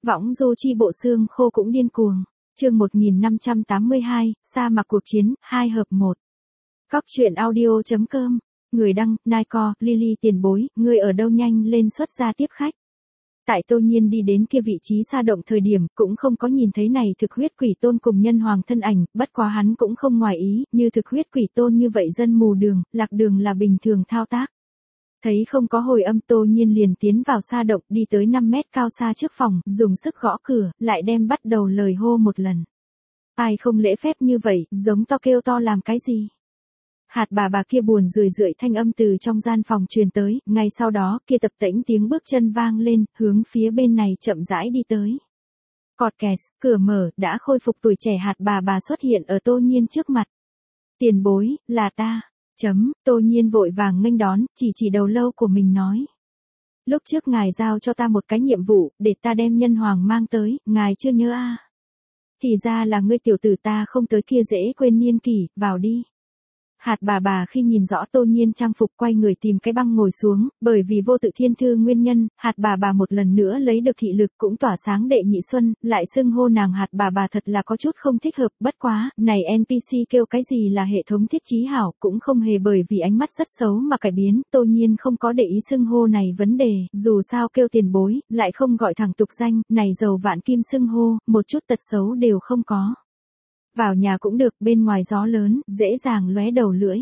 Võng du chi bộ xương khô cũng điên cuồng. Chương 1582, sa mạc cuộc chiến, 2 hợp 1. Cóc truyện audio.com. Người đăng, Naiko, Lily tiền bối, ngươi ở đâu, nhanh lên xuất ra tiếp khách. Tại Tô Nhiên đi đến kia vị trí sa động thời điểm, cũng không có nhìn thấy này thực huyết quỷ tôn cùng nhân hoàng thân ảnh, bất quá hắn cũng không ngoài ý, như thực huyết quỷ tôn như vậy dân mù đường, lạc đường là bình thường thao tác. Thấy không có hồi âm, Tô Nhiên liền tiến vào sa động, đi tới 5 mét cao xa trước phòng, dùng sức gõ cửa, lại đem bắt đầu lời hô một lần. Ai không lễ phép như vậy, giống to kêu to làm cái gì? Hạt bà kia buồn rười rượi thanh âm từ trong gian phòng truyền tới, ngay sau đó kia tập tễnh tiếng bước chân vang lên, hướng phía bên này chậm rãi đi tới. Cọt kẹt, cửa mở, đã khôi phục tuổi trẻ hạt bà xuất hiện ở Tô Nhiên trước mặt. Tiền bối, là ta. Tô Nhiên vội vàng nghênh đón, chỉ đầu lâu của mình nói. Lúc trước ngài giao cho ta một cái nhiệm vụ, để ta đem nhân hoàng mang tới, ngài chưa nhớ à? Thì ra là ngươi tiểu tử, ta không tới kia dễ quên niên kỷ, vào đi. Hạt bà khi nhìn rõ Tô Nhiên trang phục quay người tìm cái băng ngồi xuống, bởi vì vô tự thiên thư nguyên nhân, hạt bà một lần nữa lấy được thị lực cũng tỏa sáng đệ nhị xuân, lại xưng hô nàng hạt bà thật là có chút không thích hợp, bất quá, này NPC kêu cái gì là hệ thống thiết trí hảo, cũng không hề bởi vì ánh mắt rất xấu mà cải biến, Tô Nhiên không có để ý xưng hô này vấn đề, dù sao kêu tiền bối, lại không gọi thẳng tục danh, này giàu vạn kim xưng hô, một chút tật xấu đều không có. Vào nhà cũng được, bên ngoài gió lớn, dễ dàng lóe đầu lưỡi.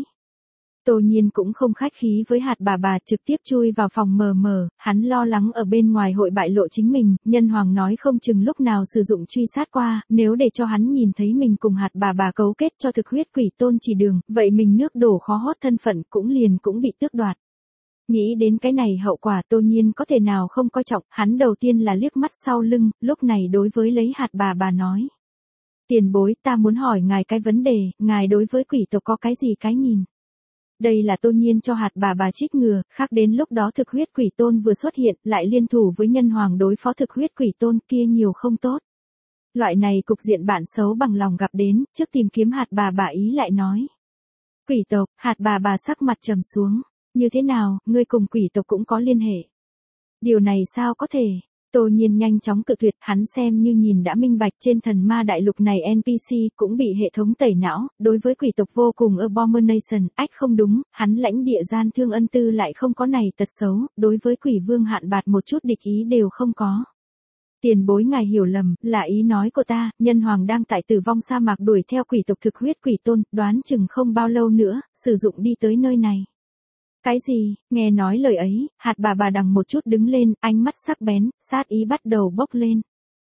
Tô Nhiên cũng không khách khí với hạt bà trực tiếp chui vào phòng mờ, hắn lo lắng ở bên ngoài hội bại lộ chính mình, nhân hoàng nói không chừng lúc nào sử dụng truy sát qua, nếu để cho hắn nhìn thấy mình cùng hạt bà cấu kết cho thực huyết quỷ tôn chỉ đường, vậy mình nước đổ khó hót thân phận cũng bị tước đoạt. Nghĩ đến cái này hậu quả Tô Nhiên có thể nào không coi trọng, hắn đầu tiên là liếc mắt sau lưng, lúc này đối với lấy hạt bà nói. Tiền bối, ta muốn hỏi ngài cái vấn đề, ngài đối với quỷ tộc có cái gì cái nhìn? Đây là Tô Nhiên cho hạt bà trích ngừa, khác đến lúc đó thực huyết quỷ tôn vừa xuất hiện, lại liên thủ với nhân hoàng đối phó thực huyết quỷ tôn kia nhiều không tốt. Loại này cục diện bạn xấu bằng lòng gặp đến, trước tìm kiếm hạt bà ý lại nói. Quỷ tộc, hạt bà sắc mặt trầm xuống, như thế nào, ngươi cùng quỷ tộc cũng có liên hệ? Điều này sao có thể? Tô Nhiên nhanh chóng cự tuyệt, hắn xem như nhìn đã minh bạch, trên thần ma đại lục này NPC cũng bị hệ thống tẩy não, đối với quỷ tộc vô cùng abomination, ách không đúng, hắn lãnh địa gian thương ân tư lại không có này tật xấu, đối với quỷ vương hạn bạt một chút địch ý đều không có. Tiền bối ngài hiểu lầm, là ý nói của ta, nhân hoàng đang tại tử vong sa mạc đuổi theo quỷ tộc thực huyết quỷ tôn, đoán chừng không bao lâu nữa, sử dụng đi tới nơi này. Cái gì, nghe nói lời ấy, hạt bà đằng một chút đứng lên, ánh mắt sắc bén, sát ý bắt đầu bốc lên.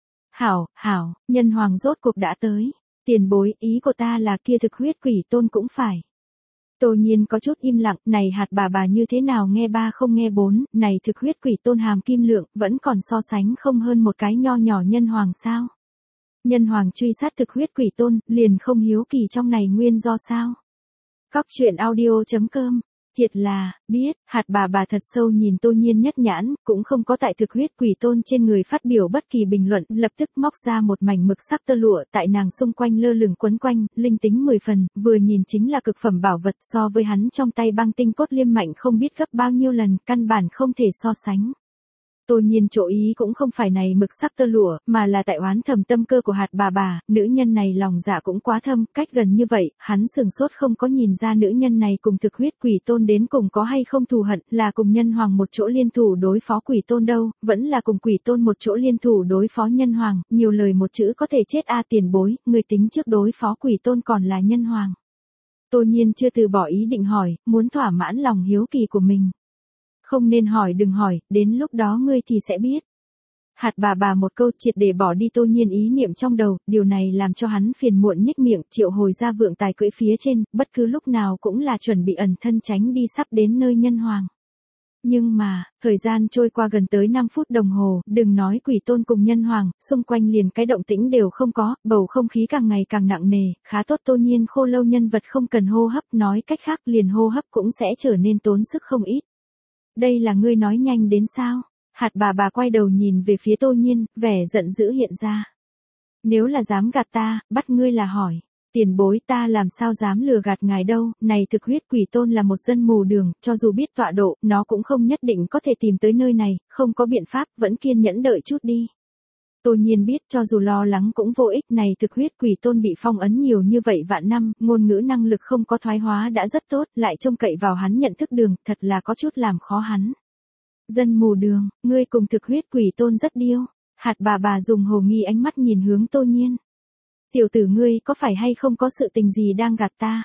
Hảo, nhân hoàng rốt cuộc đã tới. Tiền bối, ý của ta là kia thực huyết quỷ tôn cũng phải. Tô Nhiên có chút im lặng, này hạt bà như thế nào nghe ba không nghe bốn, này thực huyết quỷ tôn hàm kim lượng, vẫn còn so sánh không hơn một cái nho nhỏ nhân hoàng sao. Nhân hoàng truy sát thực huyết quỷ tôn, liền không hiếu kỳ trong này nguyên do sao. Cóc truyện audio.com. Thiệt là, biết, hạt bà thật sâu nhìn Tô Nhiên nhất nhãn, cũng không có tại thực huyết quỷ tôn trên người phát biểu bất kỳ bình luận, lập tức móc ra một mảnh mực sắc tơ lụa tại nàng xung quanh lơ lửng quấn quanh, linh tính 10 phần, vừa nhìn chính là cực phẩm bảo vật, so với hắn trong tay băng tinh cốt liêm mạnh không biết gấp bao nhiêu lần, căn bản không thể so sánh. Tô Nhiên chỗ ý cũng không phải này mực sắc tơ lụa, mà là tại oán thầm tâm cơ của hạt bà, nữ nhân này lòng dạ cũng quá thâm, cách gần như vậy, hắn sừng sốt không có nhìn ra nữ nhân này cùng thực huyết quỷ tôn đến cùng có hay không thù hận, là cùng nhân hoàng một chỗ liên thủ đối phó quỷ tôn đâu, vẫn là cùng quỷ tôn một chỗ liên thủ đối phó nhân hoàng, nhiều lời một chữ có thể chết a. Tiền bối, người tính trước đối phó quỷ tôn còn là nhân hoàng. Tô Nhiên chưa từ bỏ ý định hỏi, muốn thỏa mãn lòng hiếu kỳ của mình. Không nên hỏi, đừng hỏi, đến lúc đó ngươi thì sẽ biết. Hạt bà một câu triệt để bỏ đi Tô Nhiên ý niệm trong đầu, điều này làm cho hắn phiền muộn nhếch miệng, triệu hồi ra vượng tài cưỡi phía trên, bất cứ lúc nào cũng là chuẩn bị ẩn thân tránh đi sắp đến nơi nhân hoàng. Nhưng mà, thời gian trôi qua gần tới 5 phút đồng hồ, đừng nói quỷ tôn cùng nhân hoàng, xung quanh liền cái động tĩnh đều không có, bầu không khí càng ngày càng nặng nề, khá tốt Tô Nhiên khô lâu nhân vật không cần hô hấp, nói cách khác liền hô hấp cũng sẽ trở nên tốn sức không ít. Đây là ngươi nói nhanh đến sao? Hạt bà quay đầu nhìn về phía Tô Nhiên, vẻ giận dữ hiện ra. Nếu là dám gạt ta, bắt ngươi là hỏi. Tiền bối, ta làm sao dám lừa gạt ngài đâu, này thực huyết quỷ tôn là một dân mù đường, cho dù biết tọa độ, nó cũng không nhất định có thể tìm tới nơi này, không có biện pháp, vẫn kiên nhẫn đợi chút đi. Tô Nhiên biết cho dù lo lắng cũng vô ích, này thực huyết quỷ tôn bị phong ấn nhiều như vậy vạn năm, ngôn ngữ năng lực không có thoái hóa đã rất tốt, lại trông cậy vào hắn nhận thức đường, thật là có chút làm khó hắn. Dân mù đường, ngươi cùng thực huyết quỷ tôn rất điêu. Hạt bà dùng hồ nghi ánh mắt nhìn hướng Tô Nhiên. Tiểu tử ngươi có phải hay không có sự tình gì đang gạt ta?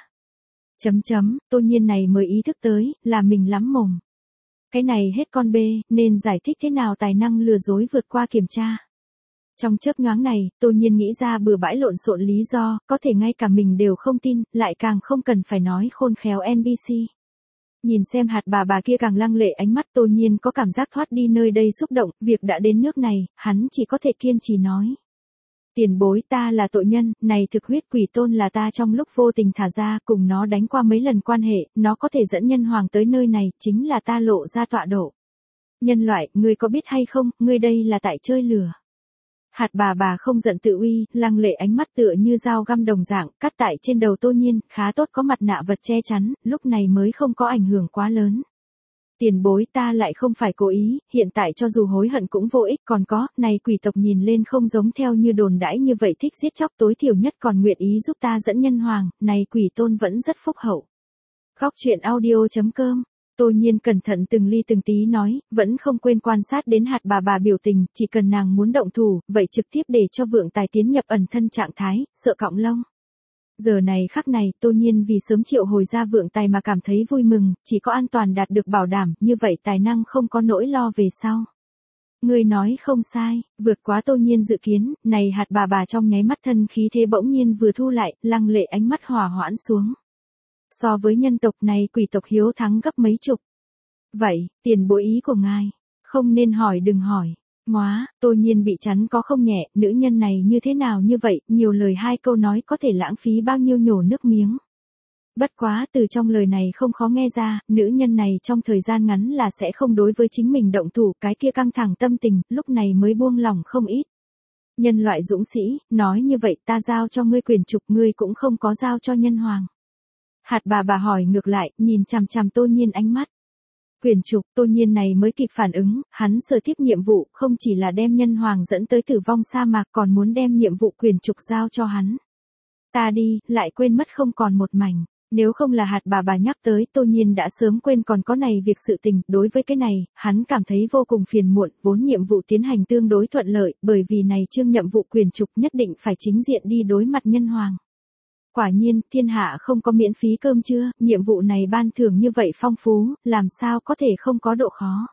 Tô Nhiên này mới ý thức tới, là mình lắm mồm. Cái này hết con bê, nên giải thích thế nào tài năng lừa dối vượt qua kiểm tra. Trong chớp nhoáng này, Tô Nhiên nghĩ ra bừa bãi lộn xộn lý do, có thể ngay cả mình đều không tin, lại càng không cần phải nói khôn khéo NPC. Nhìn xem hạt bà kia càng lăng lệ ánh mắt, Tô Nhiên có cảm giác thoát đi nơi đây xúc động, việc đã đến nước này, hắn chỉ có thể kiên trì nói. Tiền bối, ta là tội nhân, này thực huyết quỷ tôn là ta trong lúc vô tình thả ra, cùng nó đánh qua mấy lần quan hệ, nó có thể dẫn nhân hoàng tới nơi này, chính là ta lộ ra tọa độ. Nhân loại, ngươi có biết hay không, ngươi đây là tại chơi lừa. Hạt bà không giận tự uy, lăng lệ ánh mắt tựa như dao găm đồng dạng, cắt tại trên đầu Tô Nhiên, khá tốt có mặt nạ vật che chắn, lúc này mới không có ảnh hưởng quá lớn. Tiền bối, ta lại không phải cố ý, hiện tại cho dù hối hận cũng vô ích, còn có, này quỷ tộc nhìn lên không giống theo như đồn đãi như vậy thích giết chóc, tối thiểu nhất còn nguyện ý giúp ta dẫn nhân hoàng, này quỷ tôn vẫn rất phúc hậu. Góc truyện audio.com. Tô Nhiên cẩn thận từng ly từng tí nói, vẫn không quên quan sát đến hạt bà biểu tình, chỉ cần nàng muốn động thủ, vậy trực tiếp để cho vượng tài tiến nhập ẩn thân trạng thái, sợ cọng lông. Giờ này khắc này, Tô Nhiên vì sớm triệu hồi ra vượng tài mà cảm thấy vui mừng, chỉ có an toàn đạt được bảo đảm, như vậy tài năng không có nỗi lo về sau. Người nói không sai, vượt quá Tô Nhiên dự kiến, này hạt bà trong nháy mắt thân khí thế bỗng nhiên vừa thu lại, lăng lệ ánh mắt hỏa hoãn xuống. So với nhân tộc này quỷ tộc hiếu thắng gấp mấy chục. Vậy, tiền bối ý của ngài, không nên hỏi đừng hỏi. Móa, Tô Nhiên bị chắn có không nhẹ, nữ nhân này như thế nào như vậy, nhiều lời hai câu nói có thể lãng phí bao nhiêu nhổ nước miếng. Bất quá từ trong lời này không khó nghe ra, nữ nhân này trong thời gian ngắn là sẽ không đối với chính mình động thủ, cái kia căng thẳng tâm tình, lúc này mới buông lỏng không ít. Nhân loại dũng sĩ, nói như vậy ta giao cho ngươi quyền trục, ngươi cũng không có giao cho nhân hoàng. Hạt bà hỏi ngược lại, nhìn chằm chằm Tô Nhiên ánh mắt. Quyền trục, Tô Nhiên này mới kịp phản ứng, hắn sở tiếp nhiệm vụ, không chỉ là đem nhân hoàng dẫn tới tử vong sa mạc còn muốn đem nhiệm vụ quyền trục giao cho hắn. Ta đi, lại quên mất không còn một mảnh. Nếu không là hạt bà nhắc tới, Tô Nhiên đã sớm quên còn có này việc sự tình, đối với cái này, hắn cảm thấy vô cùng phiền muộn, vốn nhiệm vụ tiến hành tương đối thuận lợi, bởi vì này chương nhiệm vụ quyền trục nhất định phải chính diện đi đối mặt nhân hoàng. Quả nhiên, thiên hạ không có miễn phí cơm trưa, nhiệm vụ này ban thưởng như vậy phong phú, làm sao có thể không có độ khó.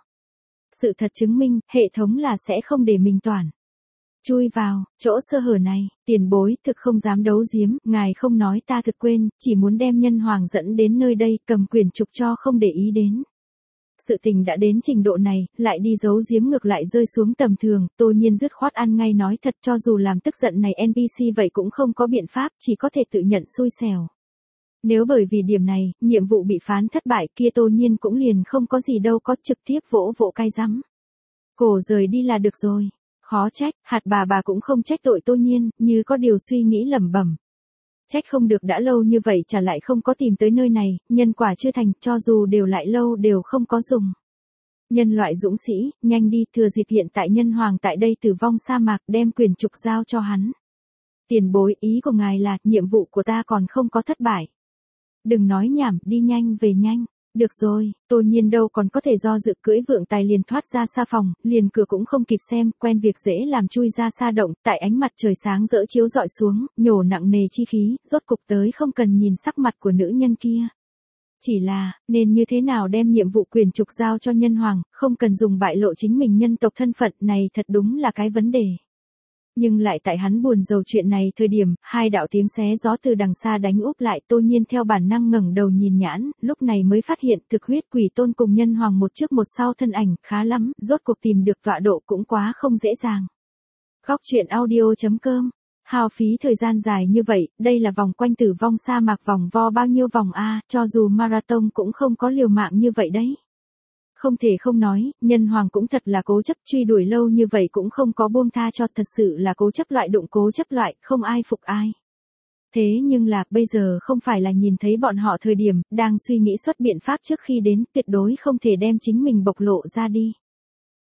Sự thật chứng minh, hệ thống là sẽ không để mình toàn. Chui vào, chỗ sơ hở này, tiền bối thực không dám đấu giếm, ngài không nói ta thực quên, chỉ muốn đem nhân hoàng dẫn đến nơi đây, cầm quyền trục cho không để ý đến. Sự tình đã đến trình độ này, lại đi giấu giếm ngược lại rơi xuống tầm thường, Tô Nhiên dứt khoát ăn ngay nói thật, cho dù làm tức giận này NPC vậy cũng không có biện pháp, chỉ có thể tự nhận xui xẻo. Nếu bởi vì điểm này, nhiệm vụ bị phán thất bại kia Tô Nhiên cũng liền không có gì đâu, có trực tiếp vỗ vỗ cay rắm. Cổ rời đi là được rồi. Khó trách, hạt bà cũng không trách tội Tô Nhiên, như có điều suy nghĩ lẩm bẩm. Trách không được đã lâu như vậy trả lại không có tìm tới nơi này, nhân quả chưa thành, cho dù đều lại lâu đều không có dùng. Nhân loại dũng sĩ, nhanh đi, thừa dịp hiện tại nhân hoàng tại đây tử vong sa mạc, đem quyền trục giao cho hắn. Tiền bối, ý của ngài là, nhiệm vụ của ta còn không có thất bại. Đừng nói nhảm, đi nhanh về nhanh. Được rồi, Tô Nhiên đâu còn có thể do dự, cưỡi vượng tài liền thoát ra xa phòng, liền cửa cũng không kịp xem, quen việc dễ làm chui ra xa động, tại ánh mặt trời sáng rỡ chiếu dọi xuống, nhổ nặng nề chi khí, rốt cục tới không cần nhìn sắc mặt của nữ nhân kia. Chỉ là, nên như thế nào đem nhiệm vụ quyền trục giao cho nhân hoàng, không cần dùng bại lộ chính mình nhân tộc thân phận này, thật đúng là cái vấn đề. Nhưng lại tại hắn buồn rầu chuyện này thời điểm, hai đạo tiếng xé gió từ đằng xa đánh úp lại, Tô Nhiên theo bản năng ngẩng đầu nhìn nhãn, lúc này mới phát hiện thực huyết quỷ tôn cùng nhân hoàng một trước một sau thân ảnh, khá lắm, rốt cuộc tìm được tọa độ cũng quá không dễ dàng. Góc truyện audio.com. Hao phí thời gian dài như vậy, đây là vòng quanh tử vong sa mạc vòng vo bao nhiêu vòng a, cho dù marathon cũng không có liều mạng như vậy đấy. Không thể không nói, nhân hoàng cũng thật là cố chấp, truy đuổi lâu như vậy cũng không có buông tha cho, thật sự là cố chấp loại đụng cố chấp loại, không ai phục ai. Thế nhưng là, bây giờ không phải là nhìn thấy bọn họ thời điểm, đang suy nghĩ xuất biện pháp trước khi đến, tuyệt đối không thể đem chính mình bộc lộ ra đi.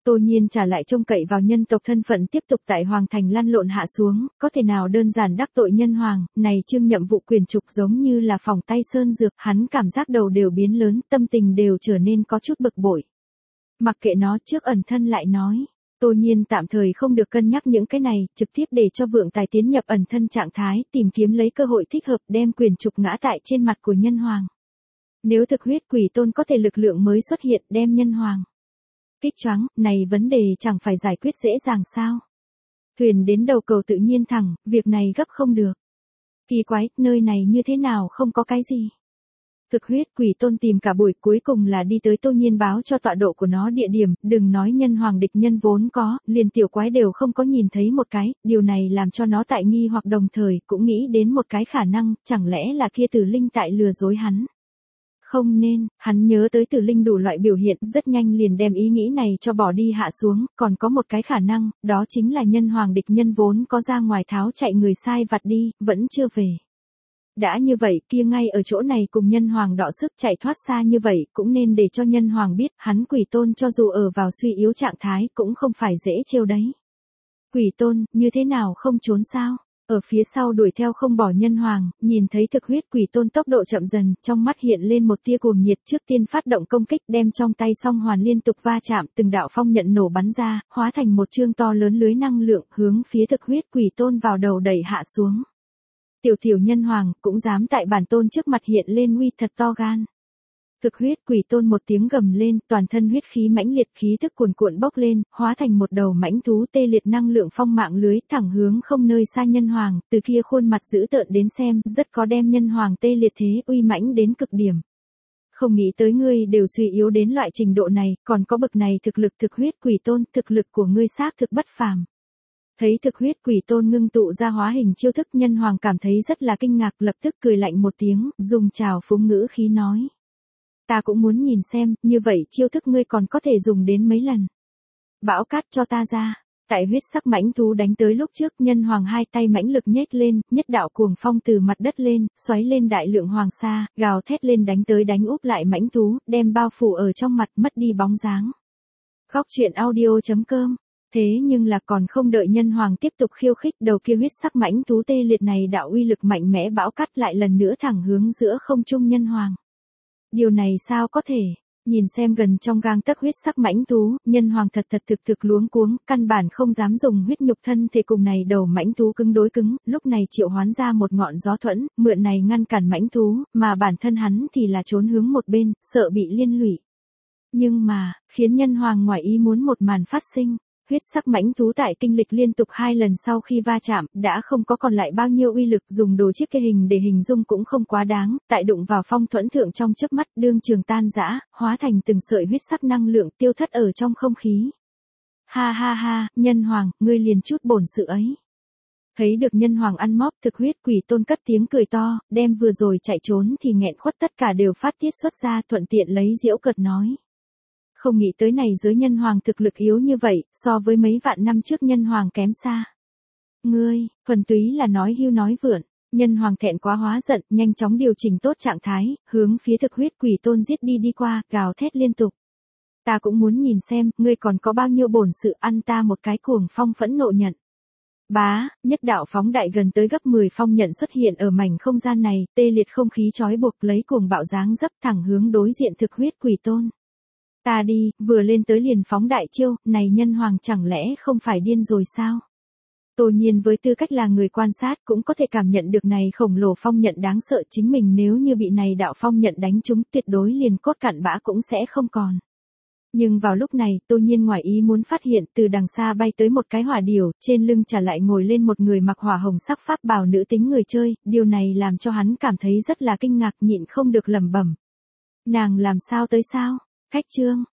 Tô Nhiên trả lại trông cậy vào nhân tộc thân phận tiếp tục tại Hoàng Thành lăn lộn hạ xuống, có thể nào đơn giản đắc tội nhân hoàng, này Trương Nhậm vụ quyền trục giống như là phòng tay sơn dược, hắn cảm giác đầu đều biến lớn, tâm tình đều trở nên có chút bực bội. Mặc kệ nó, trước ẩn thân lại nói. Tô Nhiên tạm thời không được cân nhắc những cái này, trực tiếp để cho Vượng Tài tiến nhập ẩn thân trạng thái, tìm kiếm lấy cơ hội thích hợp đem quyền trục ngã tại trên mặt của nhân hoàng. Nếu thực huyết quỷ tôn có thể lực lượng mới xuất hiện đem nhân hoàng kích choáng, này vấn đề chẳng phải giải quyết dễ dàng sao. Thuyền đến đầu cầu tự nhiên thẳng, việc này gấp không được. Kỳ quái, nơi này như thế nào không có cái gì. Thực huyết quỷ tôn tìm cả buổi cuối cùng là đi tới Tô Nhiên báo cho tọa độ của nó địa điểm, đừng nói nhân hoàng địch nhân vốn có, liền tiểu quái đều không có nhìn thấy một cái, điều này làm cho nó tại nghi hoặc đồng thời cũng nghĩ đến một cái khả năng, chẳng lẽ là kia tử linh tại lừa dối hắn. Không nên, hắn nhớ tới tử linh đủ loại biểu hiện, rất nhanh liền đem ý nghĩ này cho bỏ đi hạ xuống, còn có một cái khả năng, đó chính là nhân hoàng địch nhân vốn có ra ngoài tháo chạy người sai vặt đi, vẫn chưa về. Đã như vậy, kia ngay ở chỗ này cùng nhân hoàng đọ sức chạy thoát xa như vậy, cũng nên để cho nhân hoàng biết, hắn quỷ tôn cho dù ở vào suy yếu trạng thái, cũng không phải dễ trêu đấy. Quỷ tôn, như thế nào không trốn sao? Ở phía sau đuổi theo không bỏ nhân hoàng, nhìn thấy thực huyết quỷ tôn tốc độ chậm dần, trong mắt hiện lên một tia cuồng nhiệt, trước tiên phát động công kích, đem trong tay song hoàn liên tục va chạm, từng đạo phong nhận nổ bắn ra, hóa thành một chương to lớn lưới năng lượng, hướng phía thực huyết quỷ tôn vào đầu đẩy hạ xuống. Tiểu nhân hoàng, cũng dám tại bản tôn trước mặt hiện lên uy, thật to gan. Thực huyết quỷ tôn một tiếng gầm lên, toàn thân huyết khí mãnh liệt, khí thức cuồn cuộn bốc lên, hóa thành một đầu mãnh thú tê liệt năng lượng phong mạng lưới, thẳng hướng không nơi xa nhân hoàng, từ kia khuôn mặt dữ tợn đến xem, rất có đem nhân hoàng tê liệt thế, uy mãnh đến cực điểm. Không nghĩ tới ngươi đều suy yếu đến loại trình độ này, còn có bậc này thực lực thực huyết quỷ tôn, thực lực của ngươi xác thực bất phàm. Thấy thực huyết quỷ tôn ngưng tụ ra hóa hình chiêu thức, nhân hoàng cảm thấy rất là kinh ngạc, lập tức cười lạnh một tiếng, dùng trào phúng ngữ khí nói. Ta cũng muốn nhìn xem, như vậy chiêu thức ngươi còn có thể dùng đến mấy lần. Bão cát cho ta ra. Tại huyết sắc mãnh thú đánh tới lúc trước, nhân hoàng hai tay mãnh lực nhếch lên, nhất đạo cuồng phong từ mặt đất lên, xoáy lên đại lượng hoàng sa, gào thét lên đánh tới đánh úp lại mãnh thú, đem bao phủ ở trong mặt, mất đi bóng dáng. Góc truyện audio.com. Thế nhưng là còn không đợi nhân hoàng tiếp tục khiêu khích, đầu kia huyết sắc mãnh thú tê liệt này đạo uy lực mạnh mẽ bão cát lại lần nữa thẳng hướng giữa không trung nhân hoàng. Điều này sao có thể? Nhìn xem gần trong gang tấc huyết sắc mãnh thú, nhân hoàng thật thực luống cuống, căn bản không dám dùng huyết nhục thân thể cùng này đầu mãnh thú cứng đối cứng, lúc này triệu hoán ra một ngọn gió thuẫn, mượn này ngăn cản mãnh thú, mà bản thân hắn thì là trốn hướng một bên, sợ bị liên lụy. Nhưng mà, khiến nhân hoàng ngoài ý muốn một màn phát sinh. Huyết sắc mãnh thú tại kinh lịch liên tục 2 lần sau khi va chạm, đã không có còn lại bao nhiêu uy lực, dùng đồ chiếc cây hình để hình dung cũng không quá đáng, tại đụng vào phong thuẫn thượng trong chớp mắt, đương trường tan rã, hóa thành từng sợi huyết sắc năng lượng tiêu thất ở trong không khí. Ha ha ha, nhân hoàng, ngươi liền chút bổn sự ấy. Thấy được nhân hoàng ăn móp, thực huyết quỷ tôn cất tiếng cười to, đem vừa rồi chạy trốn thì nghẹn khuất tất cả đều phát tiết xuất ra, thuận tiện lấy giễu cợt nói. Không nghĩ tới này giới nhân hoàng thực lực yếu như vậy, so với mấy vạn năm trước nhân hoàng kém xa. Ngươi, thuần túy là nói hưu nói vượn, nhân hoàng thẹn quá hóa giận, nhanh chóng điều chỉnh tốt trạng thái, hướng phía thực huyết quỷ tôn giết đi qua, gào thét liên tục. Ta cũng muốn nhìn xem, ngươi còn có bao nhiêu bổn sự, ăn ta một cái cuồng phong phẫn nộ nhận. Bá, nhất đạo phóng đại gần tới gấp 10 phong nhận xuất hiện ở mảnh không gian này, tê liệt không khí trói buộc lấy cuồng bạo dáng dấp thẳng hướng đối diện thực huyết quỷ tôn. Ta đi, vừa lên tới liền phóng đại chiêu, này nhân hoàng chẳng lẽ không phải điên rồi sao? Tô Nhiên với tư cách là người quan sát cũng có thể cảm nhận được này khổng lồ phong nhận đáng sợ, chính mình nếu như bị này đạo phong nhận đánh trúng tuyệt đối liền cốt cặn bã cũng sẽ không còn. Nhưng vào lúc này, Tô Nhiên ngoài ý muốn phát hiện từ đằng xa bay tới một cái hỏa điểu, trên lưng trả lại ngồi lên một người mặc hỏa hồng sắc pháp bào nữ tính người chơi, điều này làm cho hắn cảm thấy rất là kinh ngạc, nhịn không được lẩm bẩm. Nàng làm sao tới sao? Khách trương,